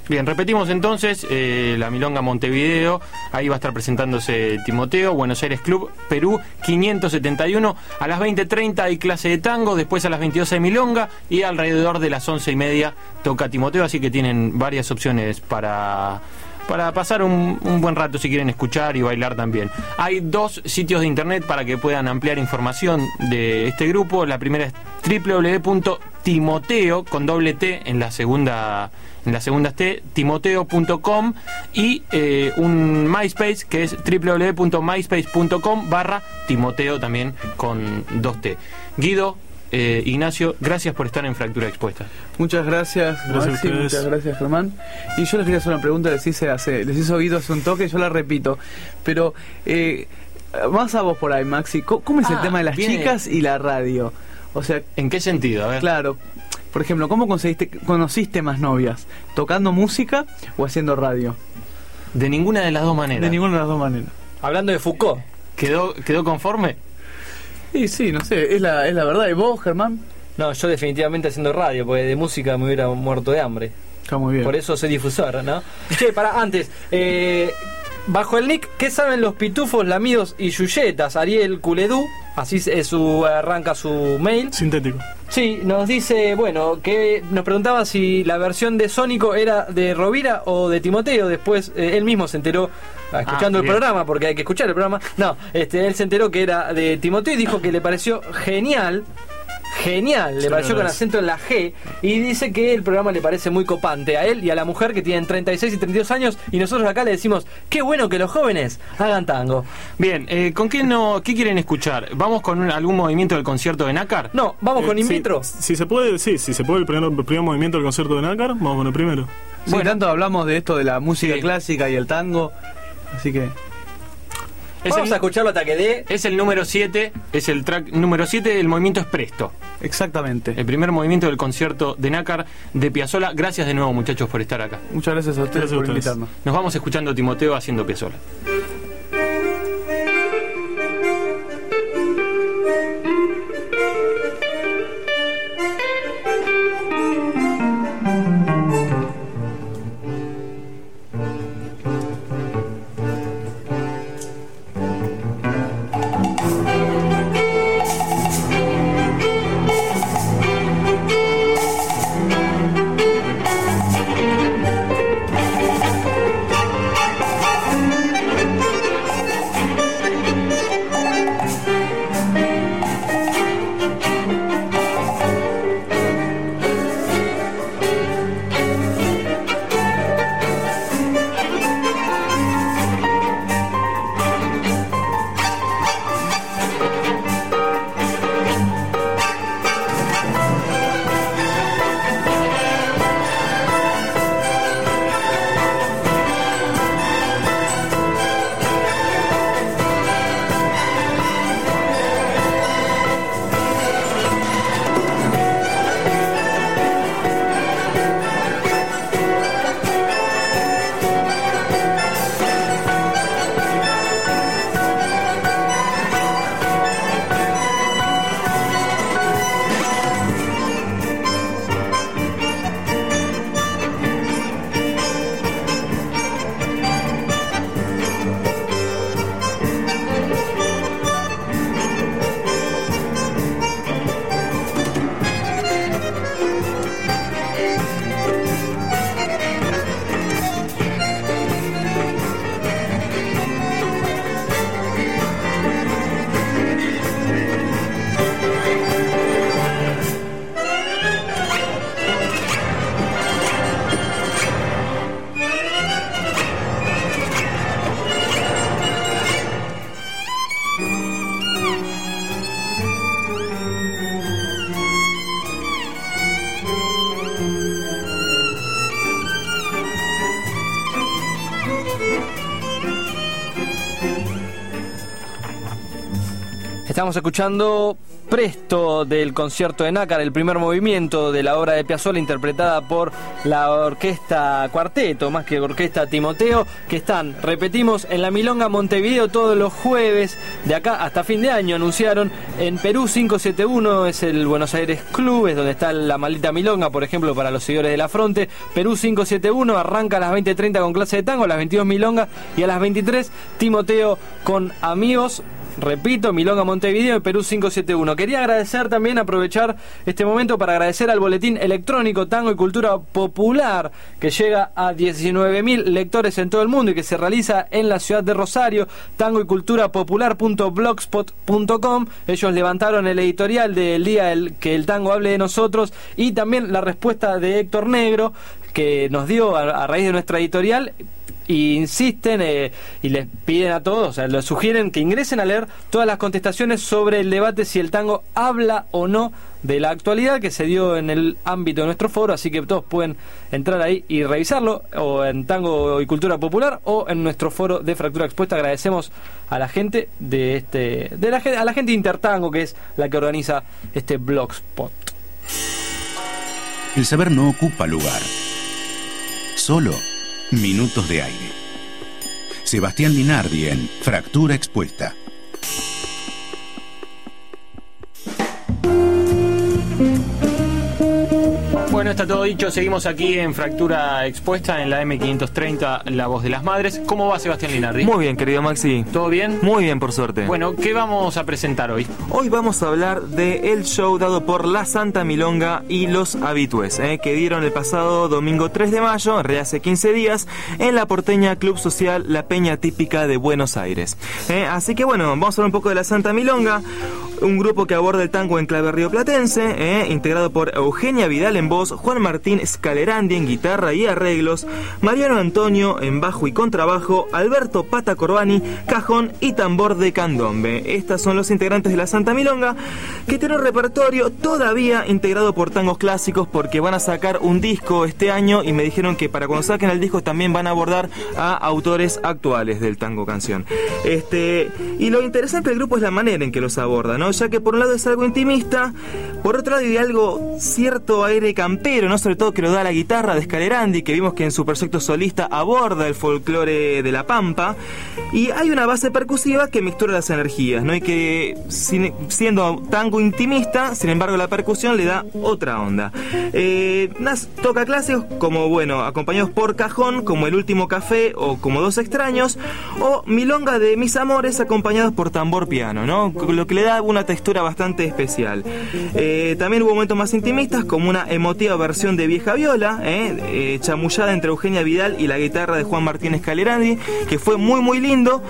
Bien, repetimos entonces, eh, la Milonga Montevideo, ahí va a estar presentándose Timoteo, Buenos Aires Club, Perú, quinientos setenta y uno, a las veinte treinta hay clase de tango, después a las veintidós hay Milonga, y alrededor de las once y media toca Timoteo, así que tienen varias opciones para... para pasar un, un buen rato si quieren escuchar y bailar también. Hay dos sitios de internet para que puedan ampliar información de este grupo. La primera es doble u doble u doble u punto timoteo con doble T en la segunda en la segunda T, timoteo punto com, y eh, un MySpace que es doble u doble u doble u punto myspace punto com barra timoteo también con dos T. Guido, Eh, Ignacio, gracias por estar en Fractura Expuesta. Muchas gracias, gracias Maxi, muchas gracias, Germán. Y yo les quería hacer una pregunta, les hice hace, les hizo Guido hace un toque, yo la repito. Pero, eh, más a vos por ahí, Maxi, ¿cómo, cómo es Ah, el tema de las viene... chicas y la radio? O sea, ¿en qué sentido? A ver. Claro, por ejemplo, ¿cómo conseguiste, conociste más novias? ¿Tocando música o haciendo radio? De ninguna de las dos maneras. De ninguna de las dos maneras. Hablando de Foucault. ¿Quedó, quedó conforme? Sí, sí, no sé, es la, es la verdad. ¿Y vos, Germán? No, yo definitivamente haciendo radio, porque de música me hubiera muerto de hambre. Está muy bien. Por eso soy difusor, ¿no? Che, para antes, eh, bajo el nick, ¿qué saben los pitufos, lamidos y yuyetas? Ariel Culedú, así es su, arranca su mail. Sintético. Sí, nos dice, bueno, que nos preguntaba si la versión de Sónico era de Rovira o de Timoteo. Después eh, él mismo se enteró, escuchando Ah, el bien. programa, porque hay que escuchar el programa. No, este, él se enteró que era de Timoteo y dijo que le pareció genial. Genial, le Sí, pareció con verdad. acento en la G, y dice que el programa le parece muy copante a él y a la mujer, que tienen treinta y seis y treinta y dos años, y nosotros acá le decimos, qué bueno que los jóvenes hagan tango. Bien, eh, ¿con qué no qué quieren escuchar? ¿Vamos con un- algún movimiento del concierto de Nácar? No, vamos con Eh, In sí, Vitro. Si se puede, sí, si se puede el primer, el primer movimiento del concierto de Nácar, vamos con el primero. Sí, tanto hablamos de esto de la música Sí. clásica y el tango, así que... Es Vamos el, a escucharlo hasta que dé. es el número siete, es el track número siete, el movimiento es Presto. Exactamente. El primer movimiento del concierto de Nácar de Piazzolla. Gracias de nuevo, muchachos, por estar acá. Muchas gracias a ustedes Gracias a por ustedes. invitarnos. Nos vamos escuchando a Timoteo haciendo Piazzolla. Estamos escuchando Presto del concierto de Nácar, el primer movimiento de la obra de Piazzolla interpretada por la orquesta Cuarteto, más que orquesta Timoteo, que están, repetimos, en la Milonga Montevideo todos los jueves de acá hasta fin de año. Anunciaron en Perú quinientos setenta y uno, es el Buenos Aires Club, es donde está la maldita milonga, por ejemplo, para los seguidores de la Fronte. Perú quinientos setenta y uno arranca a las veinte treinta con clase de tango, a las veintidós milonga y a las veintitrés Timoteo con amigos. Repito, Milonga Montevideo y Perú quinientos setenta y uno. Quería agradecer también, aprovechar este momento para agradecer al boletín electrónico Tango y Cultura Popular, que llega a diecinueve mil lectores en todo el mundo y que se realiza en la ciudad de Rosario, tango y cultura popular punto blogspot punto com. Ellos levantaron el editorial del día el, que el tango hable de nosotros, y también la respuesta de Héctor Negro, que nos dio a, a raíz de nuestra editorial. Y insisten eh, y les piden a todos, o sea, les sugieren que ingresen a leer todas las contestaciones sobre el debate si el tango habla o no de la actualidad que se dio en el ámbito de nuestro foro, así que todos pueden entrar ahí y revisarlo, o en Tango y Cultura Popular o en nuestro foro de Fractura Expuesta. Agradecemos a la gente de este, de la, a la gente de Intertango, que es la que organiza este Blogspot. El saber no ocupa lugar, solo minutos de aire. Sebastián Linardi en Fractura Expuesta. Bueno, está todo dicho. Seguimos aquí en Fractura Expuesta en la M quinientos treinta, La Voz de las Madres. ¿Cómo va Sebastián Linardi? Muy bien, querido Maxi. ¿Todo bien? Muy bien, por suerte. Bueno, ¿qué vamos a presentar hoy? Hoy vamos a hablar del show dado por La Santa Milonga y Los Habitués, eh, que dieron el pasado domingo tres de mayo, en realidad hace quince días, en la porteña Club Social La Peña Típica de Buenos Aires. Eh, así que bueno, vamos a hablar un poco de La Santa Milonga, un grupo que aborda el tango en clave rioplatense, eh, integrado por Eugenia Vidal en voz, Juan Martín Scalerandi en guitarra y arreglos, Mariano Antonio en bajo y contrabajo, Alberto Pata Corbani, cajón y tambor de candombe. Estas son los integrantes de La Santa Milonga, que tienen un repertorio todavía integrado por tangos clásicos, porque van a sacar un disco este año y me dijeron que para cuando saquen el disco también van a abordar a autores actuales del tango canción. Este, y lo interesante del grupo es la manera en que los aborda, ¿no? Ya que por un lado es algo intimista, por otro lado hay algo cierto aire campero, ¿no? Sobre todo que lo da la guitarra de Scalerandi, que vimos que en su proyecto solista aborda el folclore de La Pampa, y hay una base percusiva que mixtura las energías, ¿no? Y que sin, siendo tango intimista, sin embargo la percusión le da otra onda. Eh, nas, toca clásicos como, bueno, acompañados por cajón, como El Último Café o como Dos Extraños, o milonga de Mis Amores acompañados por tambor piano, ¿no? Lo que le da una textura bastante especial. Eh, también hubo momentos más intimistas, como una emotiva versión de Vieja Viola, eh, eh, chamullada entre Eugenia Vidal y la guitarra de Juan Martín Scalerandi, que fue muy muy lindo.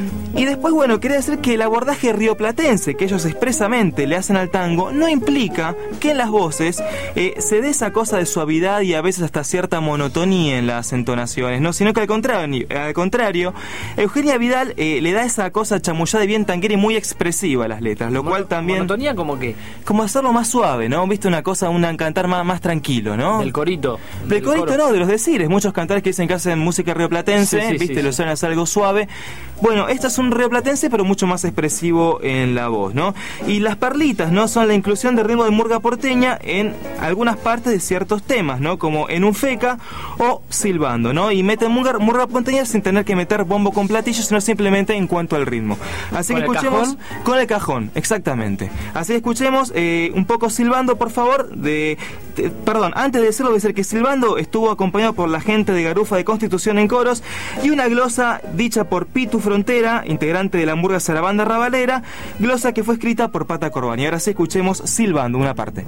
Y después, bueno, quería decir que el abordaje rioplatense que ellos expresamente le hacen al tango no implica que en las voces eh, se dé esa cosa de suavidad y a veces hasta cierta monotonía en las entonaciones, ¿no? Sino que al contrario, al contrario Eugenia Vidal eh, le da esa cosa chamullada y bien tanguera y muy expresiva a las letras, lo cual también... ¿Monotonía como qué? Como hacerlo más suave, ¿no? Viste, una cosa, un cantar más, más tranquilo, ¿no? Del corito. Del, del corito coro. No, de los decires. Muchos cantares que dicen que hacen música rioplatense, sí, sí, viste, sí, lo suelen hacer algo suave. Bueno, esta es un rioplatense pero mucho más expresivo en la voz, ¿no? Y las perlitas, ¿no? Son la inclusión de ritmo de murga porteña en algunas partes de ciertos temas, ¿no? Como en un feca o silbando, ¿no? Y meten murga, murga porteña sin tener que meter bombo con platillo, sino simplemente en cuanto al ritmo. Así que escuchemos con el cajón, exactamente. Así que escuchemos eh, un poco silbando, por favor, de, de perdón, antes de decirlo voy a decir que silbando estuvo acompañado por la gente de Garufa de Constitución en coros y una glosa dicha por Pitu Frontera, integrante de la murga Zarabanda Rabalera, glosa que fue escrita por Pata Corbani. Ahora sí escuchemos silbando una parte.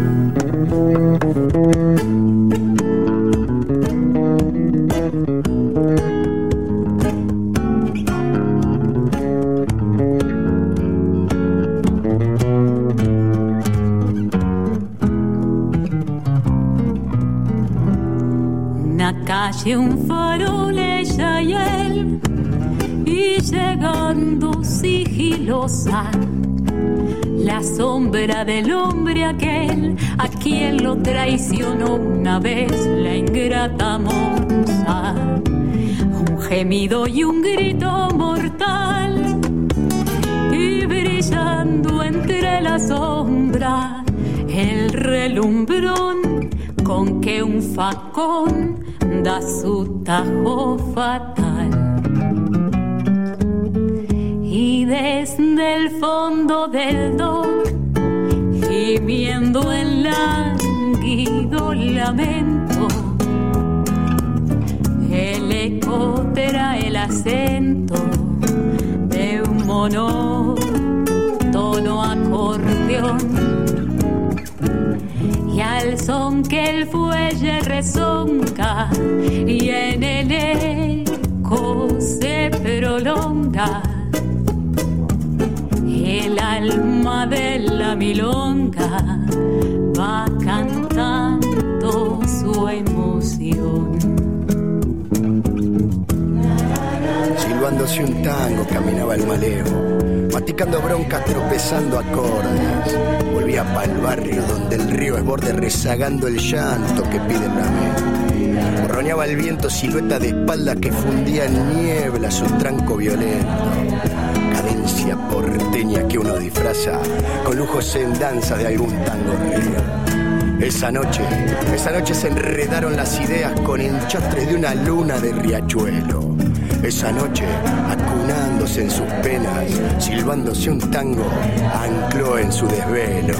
Una calle, un farol, ella y él, y llegando sigilosa, la sombra del hombre aquel a quien lo traicionó una vez la ingrata moza. Un gemido y un grito mortal, y brillando entre entre la sombra el relumbrón con que un facón da su tajo fatal. Y desde el fondo del dock, gimiendo en lánguido lamento, el eco trae el acento de un monótono acordeón. Y al son que el fuelle rezonga y en el eco se prolonga, el alma de la milonga va cantando su emoción. Silbándose un tango caminaba el malevo, masticando broncas, tropezando acordes. Volvía pa'l barrio donde el río es borde, rezagando el llanto que pide la mente. Borroneaba el viento silueta de espalda que fundía en niebla su tranco violento. Cadencia porteña que uno disfraza con lujos en danza de algún tango río. Esa noche, esa noche se enredaron las ideas con enchastres de una luna de riachuelo. Esa noche, acunándose en sus penas, silbándose un tango, ancló en su desvelo.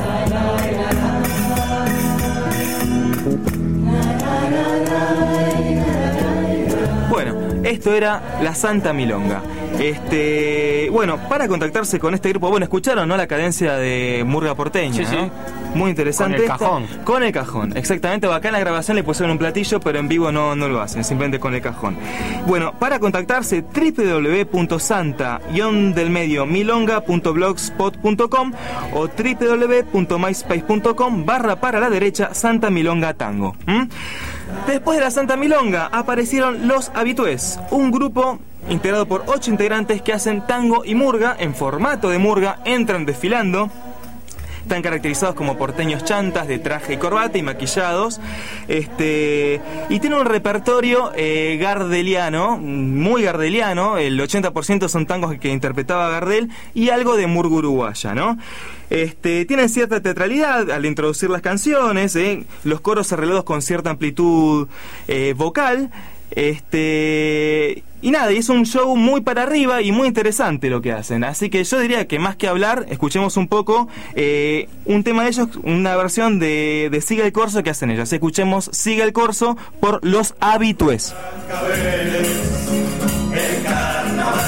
Bueno, esto era La Santa Milonga. Este, bueno, para contactarse con este grupo, bueno, escucharon, ¿no? La cadencia de murga porteña, sí, sí. ¿no? Muy interesante. Con el cajón. Esta, con el cajón, exactamente. Acá en la grabación le pusieron un platillo, pero en vivo no, no lo hacen, simplemente con el cajón. Bueno, para contactarse, doble u doble u doble u punto santa del medio milonga punto blogspot punto com o doble u doble u doble u punto myspace punto com barra para la derecha Santa Milonga Tango. ¿Mm? Después de la Santa Milonga aparecieron Los Habitués, un grupo integrado por ocho integrantes que hacen tango y murga en formato de murga, entran desfilando. Están caracterizados como porteños chantas de traje y corbata y maquillados, este, y tienen un repertorio eh, gardeliano, muy gardeliano. El ochenta por ciento son tangos que interpretaba Gardel y algo de murga uruguaya, ¿no? Este, tienen cierta teatralidad al introducir las canciones, ¿eh? Los coros arreglados con cierta amplitud eh, vocal. Este, y nada, y es un show muy para arriba y muy interesante lo que hacen. Así que yo diría que más que hablar, escuchemos un poco eh, un tema de ellos, una versión de, de Siga el Corso que hacen ellos. Escuchemos Siga el Corso por Los Habitués. El carnaval.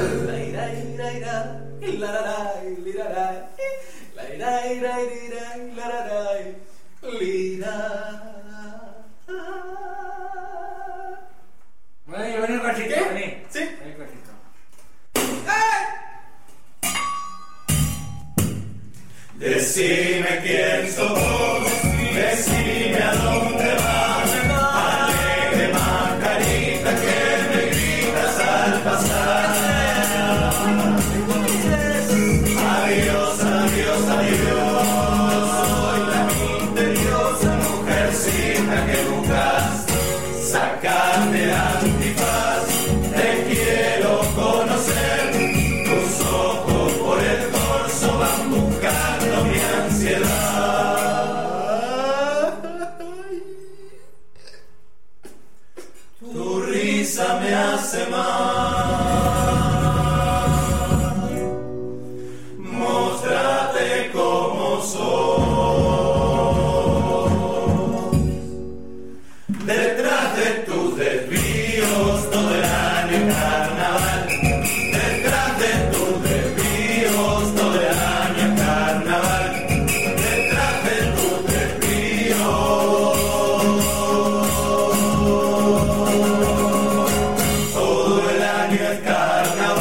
¿Vení, vení un ratito? Vení. ¿Sí? Vení un ratito. Decime quién sos vos, decime a dónde vas, alegre mascarita que me gritas al pasar. Adiós, adiós, adiós, soy la misteriosa mujercita que buscas, sacate antifaz, te quiero conocer, tus ojos por el torso van buscando mi ansiedad. Tu risa me hace mal, mostrate como sos, detrás de tus desvíos todo el año en carnaval, detrás de tus desvíos todo el año en carnaval, detrás de tus desvíos todo el año en carnaval.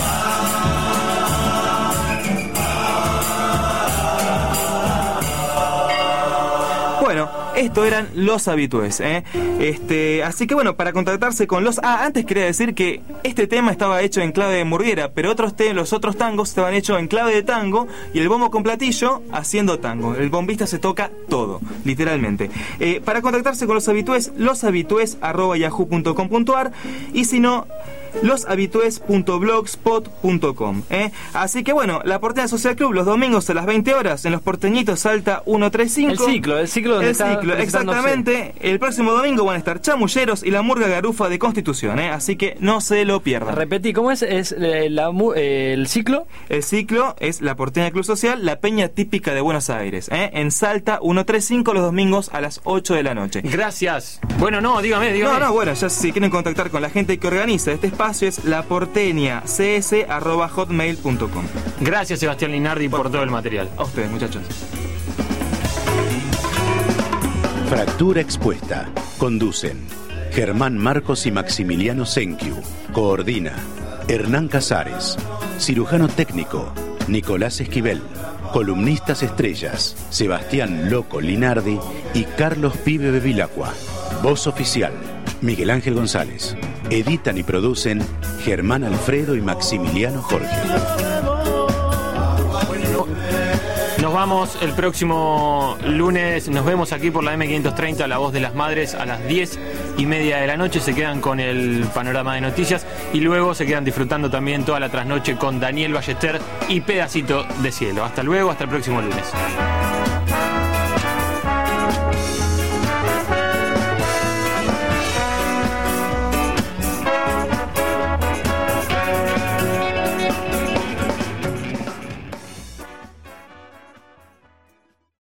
Bueno, esto eran Los Habitués, ¿eh? Este, así que bueno, para contactarse con los... Ah, antes quería decir que este tema estaba hecho en clave de murguera, pero otros te... los otros tangos estaban hechos en clave de tango y el bombo con platillo haciendo tango. El bombista se toca todo, literalmente. Eh, para contactarse con Los Habitués, loshabitués arroba yahoo punto com punto ar, y si no... los habitués punto blogspot punto com. ¿eh? Así que bueno, la Porteña Social Club los domingos a las veinte horas en Los Porteñitos Salta ciento treinta y cinco. El ciclo, el ciclo donde El está ciclo, exactamente. El próximo domingo van a estar Chamulleros y la Murga Garufa de Constitución, ¿eh? Así que no se lo pierdan. Repetí, ¿cómo es, es eh, la, eh, el ciclo? El ciclo es la Porteña Club Social, la peña típica de Buenos Aires, ¿eh? En Salta ciento treinta y cinco los domingos a las ocho de la noche. Gracias. Bueno, no, dígame, dígame. No, no, bueno, ya si quieren contactar con la gente que organiza este espacio es laporteñacs arroba hotmail punto com. Gracias, Sebastián Linardi, por, por todo el material. A ustedes, muchachos. Fractura expuesta. Conducen Germán Marcos y Maximiliano Senkiu. Coordina Hernán Casares. Cirujano técnico Nicolás Esquivel. Columnistas estrellas Sebastián Loco Linardi y Carlos Pibe Bevilacqua. Voz oficial Miguel Ángel González. Editan y producen Germán Alfredo y Maximiliano Jorge. Nos vamos el próximo lunes, nos vemos aquí por la eme quinientos treinta, La Voz de las Madres, a las diez y media de la noche. Se quedan con el panorama de noticias y luego se quedan disfrutando también toda la trasnoche con Daniel Ballester y Pedacito de Cielo. Hasta luego, hasta el próximo lunes.